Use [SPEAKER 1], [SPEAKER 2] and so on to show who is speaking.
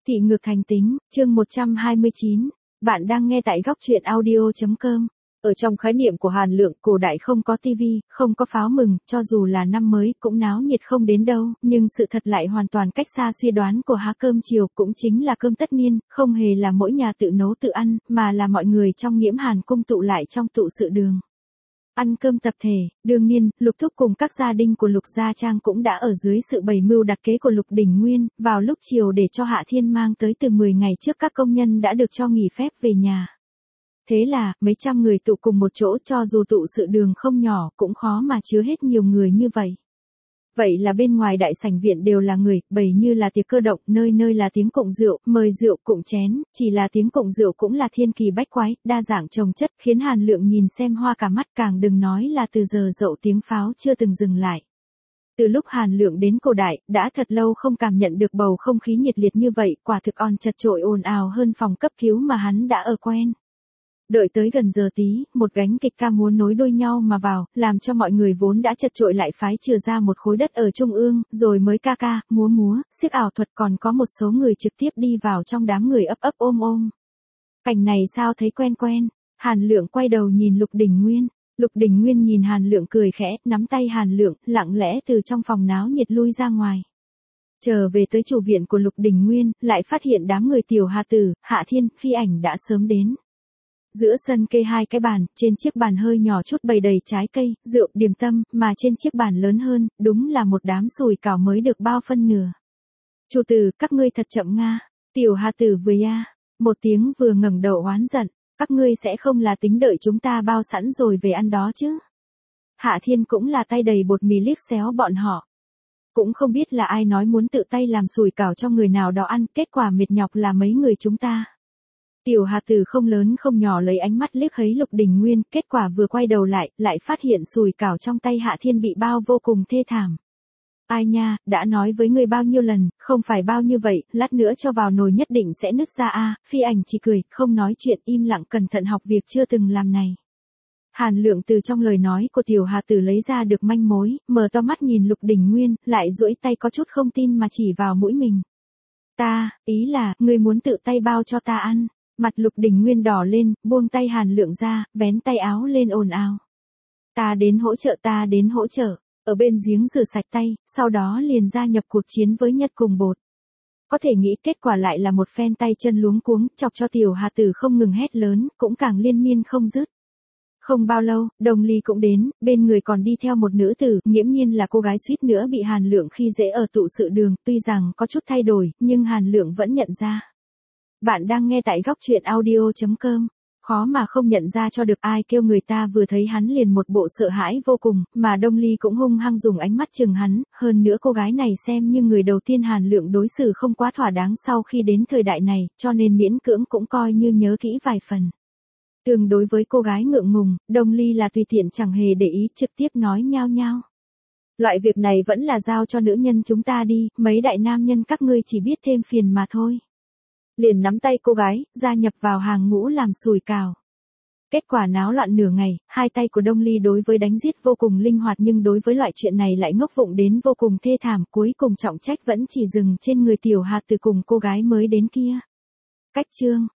[SPEAKER 1] Thị ngược thành tính, chương 129. Bạn đang nghe tại góc truyện audio.com. Ở trong khái niệm của Hàn Lượng, cổ đại không có tivi, không có pháo mừng, cho dù là năm mới cũng náo nhiệt không đến đâu, nhưng sự thật lại hoàn toàn cách xa suy đoán của há cơm chiều, cũng chính là cơm tất niên, không hề là mỗi nhà tự nấu tự ăn, mà là mọi người trong Nghiễm Hàn cung tụ lại trong tụ sự đường. Ăn cơm tập thể, đương nhiên, Lục Thúc cùng các gia đình của Lục Gia Trang cũng đã ở dưới sự bày mưu đặt kế của Lục Đình Nguyên, vào lúc chiều để cho Hạ Thiên mang tới từ 10 ngày trước các công nhân đã được cho nghỉ phép về nhà. Thế là, mấy trăm người tụ cùng một chỗ, cho dù tụ sự đường không nhỏ cũng khó mà chứa hết nhiều người như vậy. Vậy là bên ngoài đại sảnh viện đều là người, bày như là tiệc cơ động, nơi nơi là tiếng cụng rượu, mời rượu cụng chén, chỉ là tiếng cụng rượu cũng là thiên kỳ bách quái, đa dạng chồng chất, khiến Hàn Lượng nhìn xem hoa cả mắt, càng đừng nói là từ giờ dậu tiếng pháo chưa từng dừng lại. Từ lúc Hàn Lượng đến cổ đại, đã thật lâu không cảm nhận được bầu không khí nhiệt liệt như vậy, quả thực chật chội ồn ào hơn phòng cấp cứu mà hắn đã ở quen. Đợi tới gần giờ tí, một gánh kịch ca múa nối đuôi nhau mà vào, làm cho mọi người vốn đã chật chội lại phái chừa ra một khối đất ở trung ương, rồi mới ca ca, múa, xiếc ảo thuật, còn có một số người trực tiếp đi vào trong đám người ấp ôm. Cảnh này sao thấy quen, Hàn Lượng quay đầu nhìn Lục Đình Nguyên. Lục Đình Nguyên nhìn Hàn Lượng cười khẽ, nắm tay Hàn Lượng, lặng lẽ từ trong phòng náo nhiệt lui ra ngoài. Trở về tới chủ viện của Lục Đình Nguyên, lại phát hiện đám người Tiểu Hà Tử, Hạ Thiên, Phi Ảnh đã sớm đến. Giữa sân kê hai cái bàn, trên chiếc bàn hơi nhỏ chút bày đầy trái cây, rượu, điểm tâm, mà trên chiếc bàn lớn hơn, đúng là một đám sùi cảo mới được bao phân nửa. Chủ tử, các ngươi thật chậm nga. Tiểu Hà Tử vừa ya, một tiếng vừa ngẩng đầu oán giận, các ngươi sẽ không là tính đợi chúng ta bao sẵn rồi về ăn đó chứ. Hạ Thiên cũng là tay đầy bột mì liếc xéo bọn họ. Cũng không biết là ai nói muốn tự tay làm sùi cảo cho người nào đó ăn, kết quả mệt nhọc là mấy người chúng ta. Tiểu Hà Tử không lớn không nhỏ lấy ánh mắt liếc thấy Lục Đình Nguyên, kết quả vừa quay đầu lại phát hiện sùi cảo trong tay Hạ Thiên bị bao vô cùng thê thảm. Ai nha, đã nói với người bao nhiêu lần, không phải bao như vậy, lát nữa cho vào nồi nhất định sẽ nứt ra a. Phi Ảnh chỉ cười, không nói chuyện, im lặng cẩn thận học việc chưa từng làm này. Hàn Lượng từ trong lời nói của Tiểu Hà Tử lấy ra được manh mối, mở to mắt nhìn Lục Đình Nguyên, lại duỗi tay có chút không tin mà chỉ vào mũi mình. Ý là, ngươi muốn tự tay bao cho ta ăn. Mặt Lục Đình Nguyên đỏ lên, buông tay Hàn Lượng ra, vén tay áo lên ồn ào. Ta đến hỗ trợ, ở bên giếng rửa sạch tay, sau đó liền gia nhập cuộc chiến với Nhật cùng Bột. Có thể nghĩ kết quả lại là một phen tay chân luống cuống, chọc cho Tiểu Hà Tử không ngừng hét lớn, cũng càng liên miên không dứt. Không bao lâu, Đồng Ly cũng đến, bên người còn đi theo một nữ tử, nghiễm nhiên là cô gái suýt nữa bị Hàn Lượng khi dễ ở tụ sự đường, tuy rằng có chút thay đổi, nhưng Hàn Lượng vẫn nhận ra. Bạn đang nghe tại góc truyện audio.com. Khó mà không nhận ra cho được ai kêu người ta vừa thấy hắn liền một bộ sợ hãi vô cùng, mà Đông Ly cũng hung hăng dùng ánh mắt chừng hắn, hơn nữa cô gái này xem như người đầu tiên Hàn Lượng đối xử không quá thỏa đáng sau khi đến thời đại này, cho nên miễn cưỡng cũng coi như nhớ kỹ vài phần. Tương đối với cô gái ngượng ngùng, Đông Ly là tùy tiện chẳng hề để ý, trực tiếp nói nhao nhao. Loại việc này vẫn là giao cho nữ nhân chúng ta đi, mấy đại nam nhân các ngươi chỉ biết thêm phiền mà thôi. Liền nắm tay cô gái, gia nhập vào hàng ngũ làm sùi cảo. Kết quả náo loạn nửa ngày, hai tay của Đông Ly đối với đánh giết vô cùng linh hoạt nhưng đối với loại chuyện này lại ngốc vụng đến vô cùng thê thảm, cuối cùng trọng trách vẫn chỉ dừng trên người Tiểu Hà Tử cùng cô gái mới đến kia. Cách chương.